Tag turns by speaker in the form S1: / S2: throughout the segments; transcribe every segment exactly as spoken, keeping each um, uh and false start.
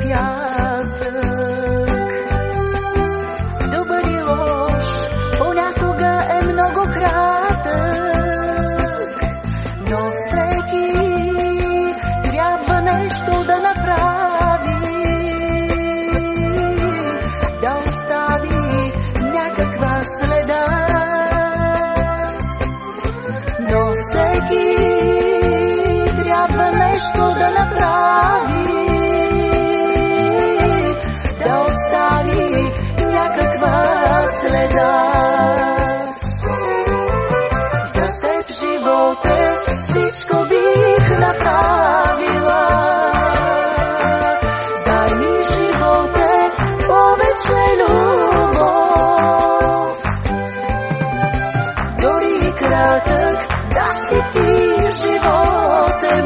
S1: piasък. Добър и лош понякога е много кратък, но всеки трябва нещо да направи, да остави някаква следа. Но всеки трябва нещо да направи, да остави някаква следа. За теб в живота всичко бих направила. Дай ми живота повече любов. Дори и кратък да си ти, живот е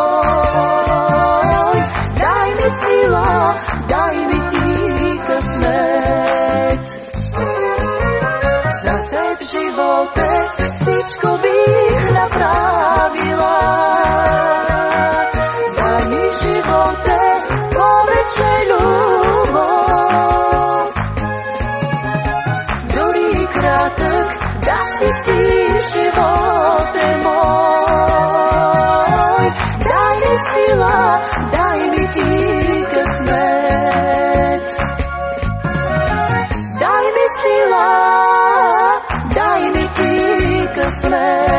S1: мой. Дай ми сила, дай ми ти късмет. За теб в живота всичко бих направила. Дай ми живота повече любов. Дори и кратък да си ти, живот е мой. Дай ми сила, дай ми ти късмет. Дай ми сила, дай ми ти късмет.